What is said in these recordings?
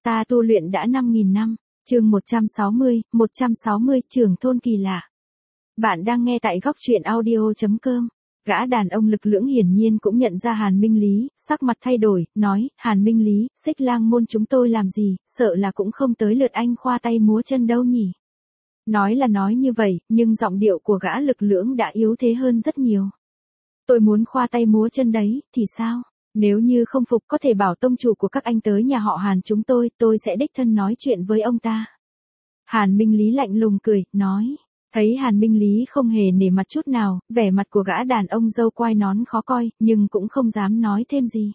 Ta tu luyện đã 5.000 năm. Chương 160 trưởng thôn kỳ lạ. Bạn đang nghe tại góc truyện audio.com. Gã đàn ông lực lưỡng hiển nhiên cũng nhận ra Hàn Minh Lý, sắc mặt thay đổi, nói, Hàn Minh Lý, Xích Lang môn chúng tôi làm gì, sợ là cũng không tới lượt anh khoa tay múa chân đâu nhỉ. Nói là nói như vậy, nhưng giọng điệu của gã lực lưỡng đã yếu thế hơn rất nhiều. Tôi muốn khoa tay múa chân đấy, thì sao? Nếu như không phục có thể bảo tông chủ của các anh tới nhà họ Hàn chúng tôi sẽ đích thân nói chuyện với ông ta. Hàn Minh Lý lạnh lùng cười, nói. Thấy Hàn Minh Lý không hề nể mặt chút nào, vẻ mặt của gã đàn ông râu quai nón khó coi, nhưng cũng không dám nói thêm gì.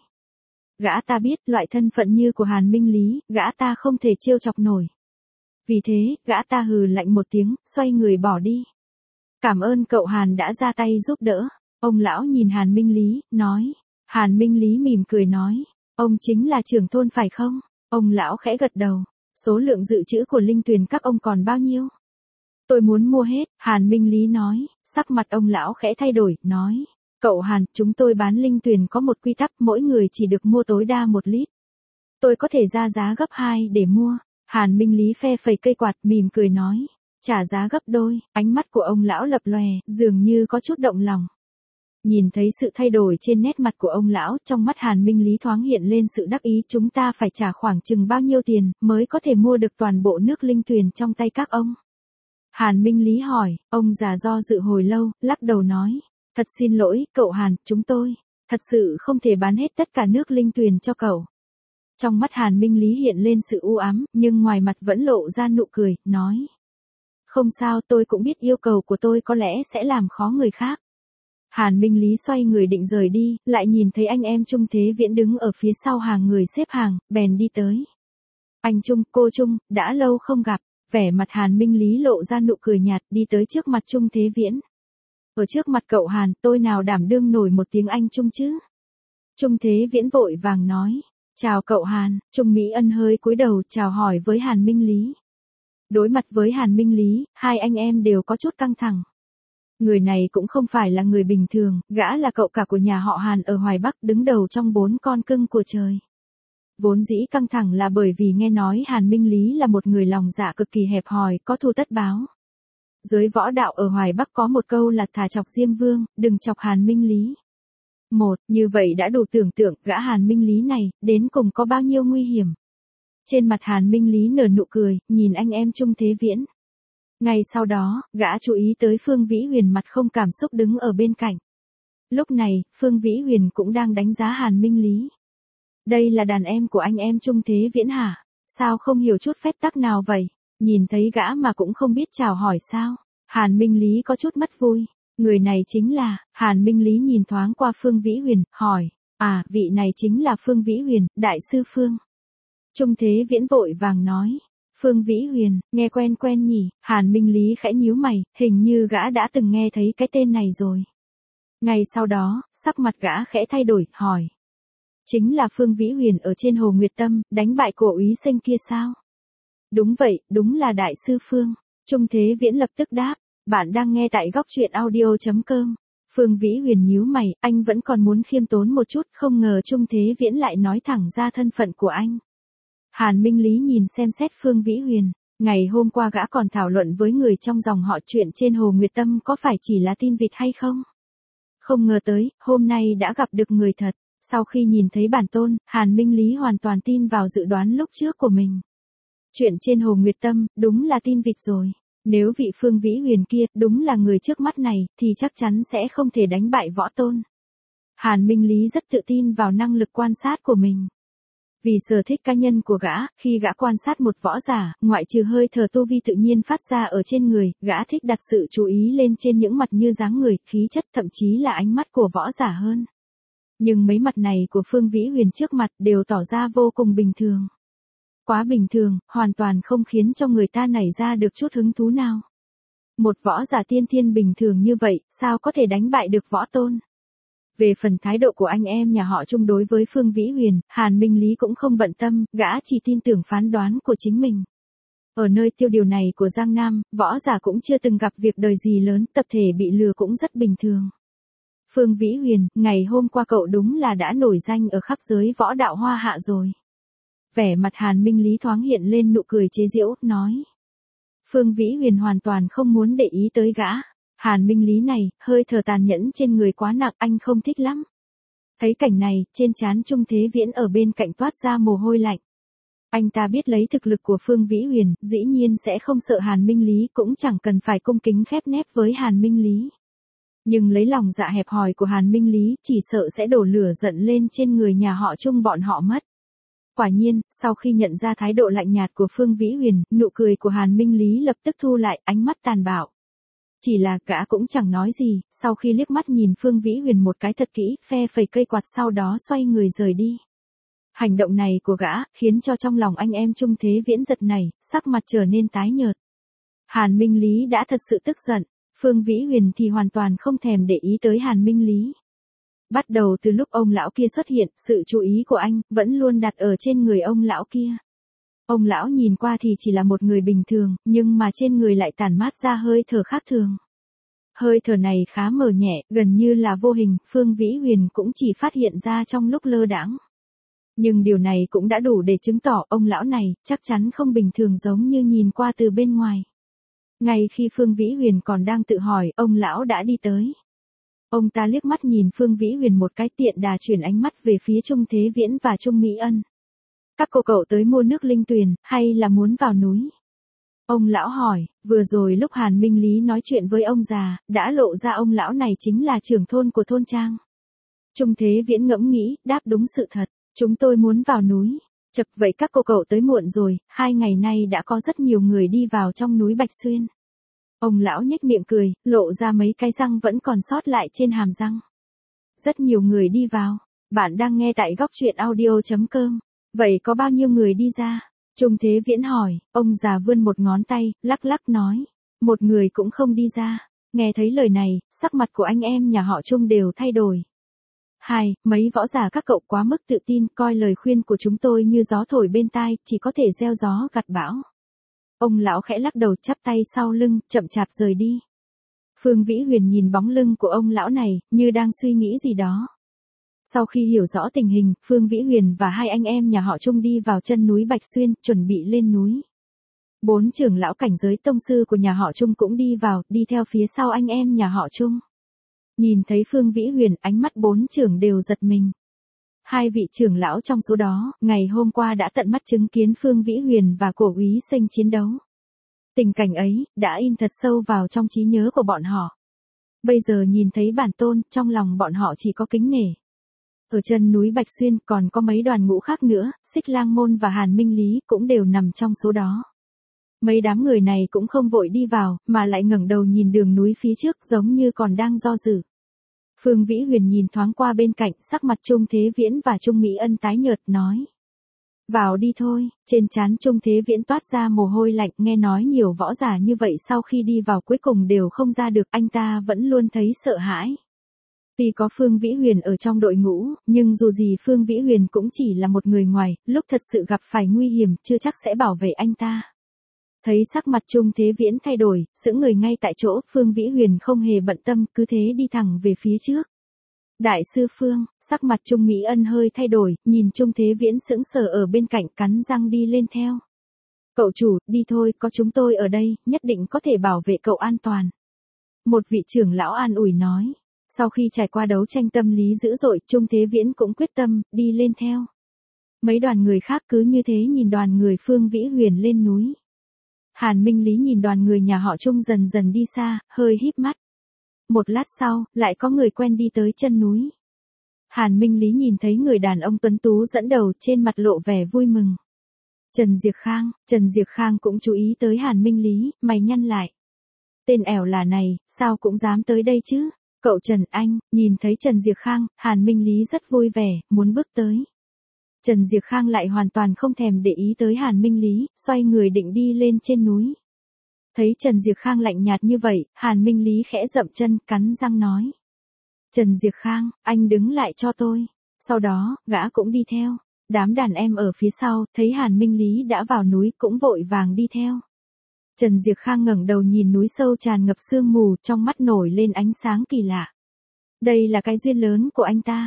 Gã ta biết loại thân phận như của Hàn Minh Lý, gã ta không thể trêu chọc nổi. Vì thế, gã ta hừ lạnh một tiếng, xoay người bỏ đi. Cảm ơn cậu Hàn đã ra tay giúp đỡ. Ông lão nhìn Hàn Minh Lý, nói. Hàn Minh Lý mỉm cười nói. Ông chính là trưởng thôn phải không? Ông lão khẽ gật đầu. Số lượng dự trữ của linh tuyền các ông còn bao nhiêu? Tôi muốn mua hết, Hàn Minh Lý nói. Sắc mặt ông lão khẽ thay đổi, nói. Cậu Hàn, chúng tôi bán linh tuyền có một quy tắc, mỗi người chỉ được mua tối đa 1 lít. Tôi có thể ra giá gấp 2 để mua. Hàn Minh Lý phe phẩy cây quạt, mỉm cười nói. Trả giá gấp đôi, ánh mắt của ông lão lập lòe, dường như có chút động lòng. Nhìn thấy sự thay đổi trên nét mặt của ông lão, trong mắt Hàn Minh Lý thoáng hiện lên sự đắc ý, chúng ta phải trả khoảng chừng bao nhiêu tiền, mới có thể mua được toàn bộ nước linh tuyền trong tay các ông? Hàn Minh Lý hỏi, ông già do dự hồi lâu, lắc đầu nói, thật xin lỗi, cậu Hàn, chúng tôi, thật sự không thể bán hết tất cả nước linh tuyền cho cậu. Trong mắt Hàn Minh Lý hiện lên sự u ám, nhưng ngoài mặt vẫn lộ ra nụ cười, nói. Không sao, tôi cũng biết yêu cầu của tôi có lẽ sẽ làm khó người khác. Hàn Minh Lý xoay người định rời đi, lại nhìn thấy anh em Trung Thế Viễn đứng ở phía sau hàng người xếp hàng, bèn đi tới. Anh Trung, cô Trung, đã lâu không gặp, vẻ mặt Hàn Minh Lý lộ ra nụ cười nhạt, đi tới trước mặt Trung Thế Viễn. Ở trước mặt cậu Hàn, tôi nào đảm đương nổi một tiếng Anh Trung chứ? Trung Thế Viễn vội vàng nói, chào cậu Hàn, Trung Mỹ Ân hơi cúi đầu chào hỏi với Hàn Minh Lý. Đối mặt với Hàn Minh Lý, hai anh em đều có chút căng thẳng. Người này cũng không phải là người bình thường, gã là cậu cả của nhà họ Hàn ở Hoài Bắc, đứng đầu trong 4 con cưng của trời. Vốn dĩ căng thẳng là bởi vì nghe nói Hàn Minh Lý là một người lòng dạ cực kỳ hẹp hòi, có thù tất báo. Giới võ đạo ở Hoài Bắc có một câu là thà chọc Diêm Vương, đừng chọc Hàn Minh Lý. Như vậy đã đủ tưởng tượng gã Hàn Minh Lý này, đến cùng có bao nhiêu nguy hiểm. Trên mặt Hàn Minh Lý nở nụ cười, nhìn anh em Trung Thế Viễn. Ngay sau đó, gã chú ý tới Phương Vĩ Huyền mặt không cảm xúc đứng ở bên cạnh. Lúc này, Phương Vĩ Huyền cũng đang đánh giá Hàn Minh Lý. Đây là đàn em của anh em Trung Thế Viễn hả? Sao không hiểu chút phép tắc nào vậy? Nhìn thấy gã mà cũng không biết chào hỏi sao? Hàn Minh Lý có chút mất vui. Người này chính là, Hàn Minh Lý nhìn thoáng qua Phương Vĩ Huyền, hỏi. À, vị này chính là Phương Vĩ Huyền, đại sư Phương. Trung Thế Viễn vội vàng nói. Phương Vĩ Huyền, nghe quen quen nhỉ, Hàn Minh Lý khẽ nhíu mày, hình như gã đã từng nghe thấy cái tên này rồi. Ngay sau đó, sắc mặt gã khẽ thay đổi, hỏi. Chính là Phương Vĩ Huyền ở trên Hồ Nguyệt Tâm, đánh bại cổ úy Sinh kia sao? Đúng vậy, đúng là đại sư Phương. Trung Thế Viễn lập tức đáp, bạn đang nghe tại góc truyện audio.com. Phương Vĩ Huyền nhíu mày, anh vẫn còn muốn khiêm tốn một chút, không ngờ Trung Thế Viễn lại nói thẳng ra thân phận của anh. Hàn Minh Lý nhìn xem xét Phương Vĩ Huyền, ngày hôm qua gã còn thảo luận với người trong dòng họ chuyện trên Hồ Nguyệt Tâm có phải chỉ là tin vịt hay không? Không ngờ tới, hôm nay đã gặp được người thật, sau khi nhìn thấy bản tôn, Hàn Minh Lý hoàn toàn tin vào dự đoán lúc trước của mình. Chuyện trên Hồ Nguyệt Tâm, đúng là tin vịt rồi. Nếu vị Phương Vĩ Huyền kia, đúng là người trước mắt này, thì chắc chắn sẽ không thể đánh bại võ tôn. Hàn Minh Lý rất tự tin vào năng lực quan sát của mình. Vì sở thích cá nhân của gã, khi gã quan sát một võ giả, ngoại trừ hơi thở tu vi tự nhiên phát ra ở trên người, gã thích đặt sự chú ý lên trên những mặt như dáng người, khí chất, thậm chí là ánh mắt của võ giả hơn. Nhưng mấy mặt này của Phương Vĩ Huyền trước mặt đều tỏ ra vô cùng bình thường. Quá bình thường, hoàn toàn không khiến cho người ta nảy ra được chút hứng thú nào. Một võ giả tiên thiên bình thường như vậy, sao có thể đánh bại được võ tôn? Về phần thái độ của anh em nhà họ Trung đối với Phương Vĩ Huyền, Hàn Minh Lý cũng không bận tâm, gã chỉ tin tưởng phán đoán của chính mình. Ở nơi tiêu điều này của Giang Nam, võ giả cũng chưa từng gặp việc đời gì lớn, tập thể bị lừa cũng rất bình thường. Phương Vĩ Huyền, ngày hôm qua cậu đúng là đã nổi danh ở khắp giới võ đạo Hoa Hạ rồi. Vẻ mặt Hàn Minh Lý thoáng hiện lên nụ cười chế giễu, nói. Phương Vĩ Huyền hoàn toàn không muốn để ý tới gã. Hàn Minh Lý này, hơi thở tàn nhẫn trên người quá nặng, anh không thích lắm. Thấy cảnh này, trên trán Trung Thế Viễn ở bên cạnh toát ra mồ hôi lạnh. Anh ta biết lấy thực lực của Phương Vĩ Huyền, dĩ nhiên sẽ không sợ Hàn Minh Lý, cũng chẳng cần phải cung kính khép nép với Hàn Minh Lý. Nhưng lấy lòng dạ hẹp hòi của Hàn Minh Lý, chỉ sợ sẽ đổ lửa giận lên trên người nhà họ Trung bọn họ mất. Quả nhiên, sau khi nhận ra thái độ lạnh nhạt của Phương Vĩ Huyền, nụ cười của Hàn Minh Lý lập tức thu lại, ánh mắt tàn bạo. Chỉ là gã cũng chẳng nói gì, sau khi liếc mắt nhìn Phương Vĩ Huyền một cái thật kỹ, phe phẩy cây quạt sau đó xoay người rời đi. Hành động này của gã, khiến cho trong lòng anh em Trung Thế Viễn giật nảy, sắc mặt trở nên tái nhợt. Hàn Minh Lý đã thật sự tức giận, Phương Vĩ Huyền thì hoàn toàn không thèm để ý tới Hàn Minh Lý. Bắt đầu từ lúc ông lão kia xuất hiện, sự chú ý của anh vẫn luôn đặt ở trên người ông lão kia. Ông lão nhìn qua thì chỉ là một người bình thường, nhưng mà trên người lại tản mát ra hơi thở khác thường. Hơi thở này khá mờ nhẹ, gần như là vô hình, Phương Vĩ Huyền cũng chỉ phát hiện ra trong lúc lơ đãng. Nhưng điều này cũng đã đủ để chứng tỏ ông lão này chắc chắn không bình thường giống như nhìn qua từ bên ngoài. Ngay khi Phương Vĩ Huyền còn đang tự hỏi, ông lão đã đi tới. Ông ta liếc mắt nhìn Phương Vĩ Huyền một cái, tiện đà chuyển ánh mắt về phía Trung Thế Viễn và Trung Mỹ Ân. Các cô cậu tới mua nước linh tuyền, hay là muốn vào núi? Ông lão hỏi, vừa rồi lúc Hàn Minh Lý nói chuyện với ông già, đã lộ ra ông lão này chính là trưởng thôn của thôn trang. Trung Thế Viễn ngẫm nghĩ, đáp đúng sự thật, chúng tôi muốn vào núi. Chật, vậy các cô cậu tới muộn rồi, 2 ngày nay đã có rất nhiều người đi vào trong núi Bạch Xuyên. Ông lão nhếch miệng cười, lộ ra mấy cái răng vẫn còn sót lại trên hàm răng. Rất nhiều người đi vào, bạn đang nghe tại góc truyện audio.com. Vậy có bao nhiêu người đi ra? Trung Thế Viễn hỏi, ông già vươn một ngón tay, lắc lắc nói. Một người cũng không đi ra. Nghe thấy lời này, sắc mặt của anh em nhà họ Trung đều thay đổi. Mấy võ giả các cậu quá mức tự tin, coi lời khuyên của chúng tôi như gió thổi bên tai, chỉ có thể gieo gió gặt bão. Ông lão khẽ lắc đầu, chắp tay sau lưng, chậm chạp rời đi. Phương Vĩ Huyền nhìn bóng lưng của ông lão này, như đang suy nghĩ gì đó. Sau khi hiểu rõ tình hình, Phương Vĩ Huyền và 2 anh em nhà họ Trung đi vào chân núi Bạch Xuyên, chuẩn bị lên núi. 4 trưởng lão cảnh giới tông sư của nhà họ Trung cũng đi vào, đi theo phía sau anh em nhà họ Trung. Nhìn thấy Phương Vĩ Huyền, ánh mắt 4 trưởng đều giật mình. 2 vị trưởng lão trong số đó, ngày hôm qua đã tận mắt chứng kiến Phương Vĩ Huyền và Cổ Úy Sinh chiến đấu. Tình cảnh ấy, đã in thật sâu vào trong trí nhớ của bọn họ. Bây giờ nhìn thấy bản tôn, trong lòng bọn họ chỉ có kính nể. Ở chân núi Bạch Xuyên còn có mấy đoàn ngũ khác nữa, Xích Lang Môn và Hàn Minh Lý cũng đều nằm trong số đó. Mấy đám người này cũng không vội đi vào, mà lại ngẩng đầu nhìn đường núi phía trước giống như còn đang do dự. Phương Vĩ Huyền nhìn thoáng qua bên cạnh, sắc mặt Trung Thế Viễn và Trung Mỹ Ân tái nhợt, nói. Vào đi thôi, trên trán Trung Thế Viễn toát ra mồ hôi lạnh, nghe nói nhiều võ giả như vậy sau khi đi vào cuối cùng đều không ra được, anh ta vẫn luôn thấy sợ hãi. Tuy có Phương Vĩ Huyền ở trong đội ngũ, nhưng dù gì Phương Vĩ Huyền cũng chỉ là một người ngoài, lúc thật sự gặp phải nguy hiểm, chưa chắc sẽ bảo vệ anh ta. Thấy sắc mặt Trung Thế Viễn thay đổi, sững người ngay tại chỗ, Phương Vĩ Huyền không hề bận tâm, cứ thế đi thẳng về phía trước. Đại sư Phương, sắc mặt Trung Mỹ Ân hơi thay đổi, nhìn Trung Thế Viễn sững sờ ở bên cạnh, cắn răng đi lên theo. Cậu chủ, đi thôi, có chúng tôi ở đây, nhất định có thể bảo vệ cậu an toàn. Một vị trưởng lão an ủi nói. Sau khi trải qua đấu tranh tâm lý dữ dội, Trung Thế Viễn cũng quyết tâm, đi lên theo. Mấy đoàn người khác cứ như thế nhìn đoàn người Phương Vĩ Huyền lên núi. Hàn Minh Lý nhìn đoàn người nhà họ Trung dần dần đi xa, hơi híp mắt. Một lát sau, lại có người quen đi tới chân núi. Hàn Minh Lý nhìn thấy người đàn ông tuấn tú dẫn đầu, trên mặt lộ vẻ vui mừng. Trần Diệp Khang cũng chú ý tới Hàn Minh Lý, mày nhăn lại. Tên ẻo là này, sao cũng dám tới đây chứ? Cậu Trần anh, nhìn thấy Trần Diệp Khang, Hàn Minh Lý rất vui vẻ, muốn bước tới. Trần Diệp Khang lại hoàn toàn không thèm để ý tới Hàn Minh Lý, xoay người định đi lên trên núi. Thấy Trần Diệp Khang lạnh nhạt như vậy, Hàn Minh Lý khẽ dậm chân, cắn răng nói. Trần Diệp Khang, anh đứng lại cho tôi. Sau đó, gã cũng đi theo. Đám đàn em ở phía sau, thấy Hàn Minh Lý đã vào núi cũng vội vàng đi theo. Trần Diệp Khang ngẩng đầu nhìn núi sâu tràn ngập sương mù, trong mắt nổi lên ánh sáng kỳ lạ. Đây là cái duyên lớn của anh ta.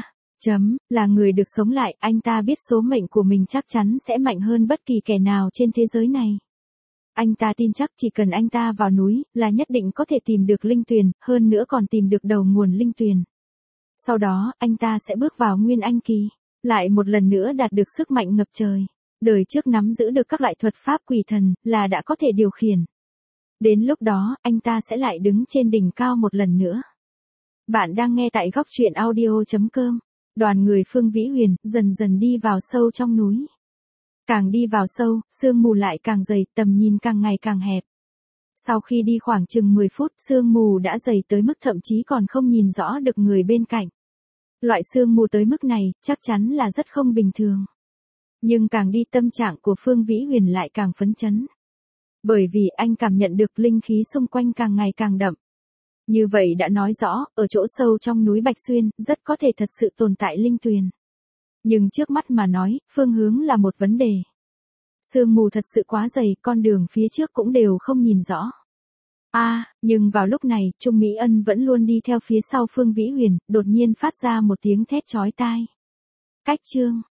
Là người được sống lại, anh ta biết số mệnh của mình chắc chắn sẽ mạnh hơn bất kỳ kẻ nào trên thế giới này. Anh ta tin chắc chỉ cần anh ta vào núi, là nhất định có thể tìm được linh tuyền, hơn nữa còn tìm được đầu nguồn linh tuyền. Sau đó, anh ta sẽ bước vào Nguyên Anh kỳ, lại một lần nữa đạt được sức mạnh ngập trời. Đời trước nắm giữ được các loại thuật pháp quỷ thần, là đã có thể điều khiển. Đến lúc đó, anh ta sẽ lại đứng trên đỉnh cao một lần nữa. Bạn đang nghe tại góc truyện audio.com. Đoàn người Phương Vĩ Huyền dần dần đi vào sâu trong núi. Càng đi vào sâu, sương mù lại càng dày, tầm nhìn càng ngày càng hẹp. Sau khi đi khoảng chừng 10 phút, sương mù đã dày tới mức thậm chí còn không nhìn rõ được người bên cạnh. Loại sương mù tới mức này, chắc chắn là rất không bình thường. Nhưng càng đi tâm trạng của Phương Vĩ Huyền lại càng phấn chấn. Bởi vì anh cảm nhận được linh khí xung quanh càng ngày càng đậm. Như vậy đã nói rõ, ở chỗ sâu trong núi Bạch Xuyên, rất có thể thật sự tồn tại linh tuyền. Nhưng trước mắt mà nói, phương hướng là một vấn đề. Sương mù thật sự quá dày, con đường phía trước cũng đều không nhìn rõ. Nhưng vào lúc này, Trung Mỹ Ân vẫn luôn đi theo phía sau Phương Vĩ Huyền, đột nhiên phát ra một tiếng thét chói tai. Cách chương